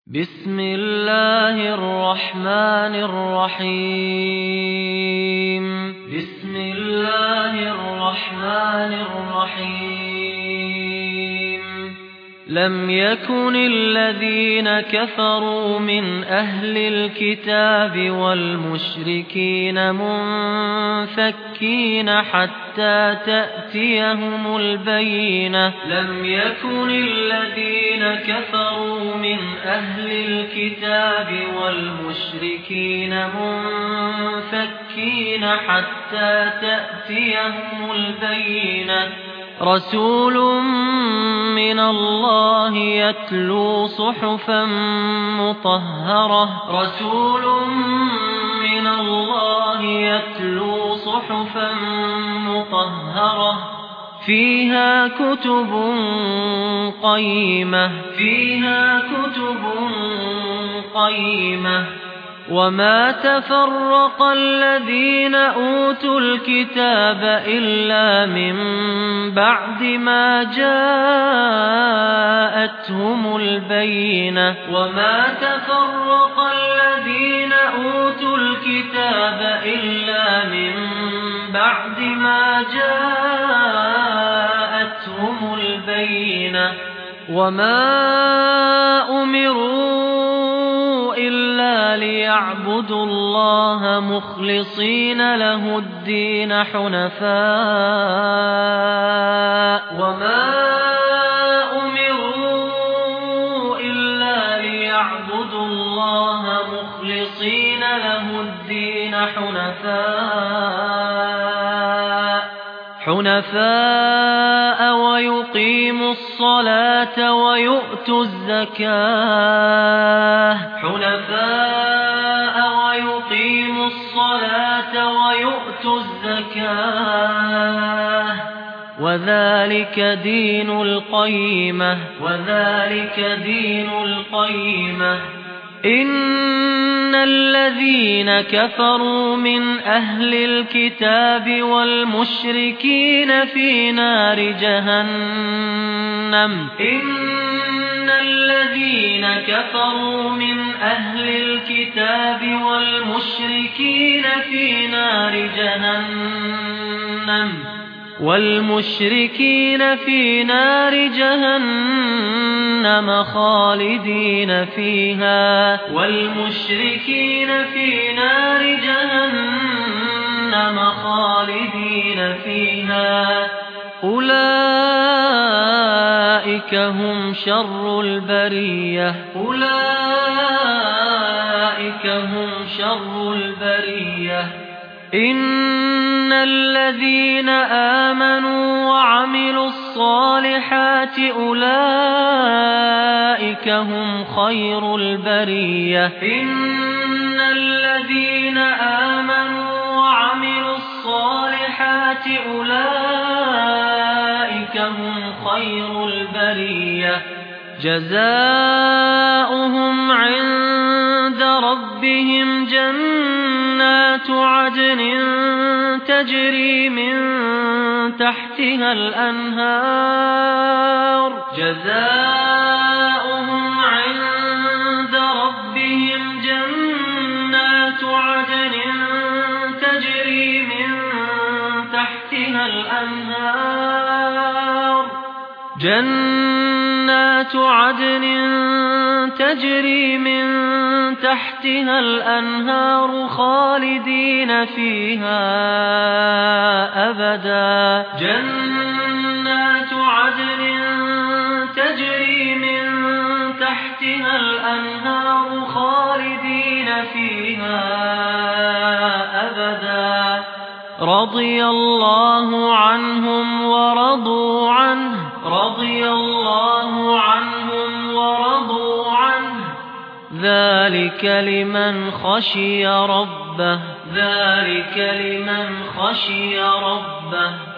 بسم الله الرحمن الرحيم بسم الله الرحمن الرحيم لم يكن الذين كفروا من أهل الكتاب والمشركين منفكين حتى تأتيهم البينة لم يكن الذين كفروا من أهل الكتاب والمشركين منفكين حتى تأتيهم البينة رسول من الله يتلو صحفا مطهرة رسول من الله يتلو صحفا مطهرة فيها كتب قيمة وما تفرق الذين أوتوا الكتاب إلا من بعد ما جاءتهم البينة وما تفرق الذين أوتوا الكتاب إلا من بعد ما جاءتهم البينة وما أمروا إلا ليعبدوا الله مخلصين له الدين حنفاء ويقيموا الصلاة ويؤتوا الزكاة وذلك دين القيمة إن الذين كفروا من أهل الكتاب والمشركين في نار جهنم إن الذين كفروا من أهل الكتاب والمشركين في نار جهنم خالدين فيها أولئك هم شر البرية إن الذين آمنوا وعملوا الصالحات أولئك هم خير البرية إن الذين آمنوا وعملوا الصالحات أولئك هم خير البرية جزاؤهم عند ربهم جنات عدن تجري من تحتها الأنهار جنات عدن تجري من تحتها الأنهار خالدين فيها أبدا جنات عدن تجري من تحتها الأنهار خالدين فيها أبدا رضي الله عنهم ورضوا عنه ذلك لمن خشي ربه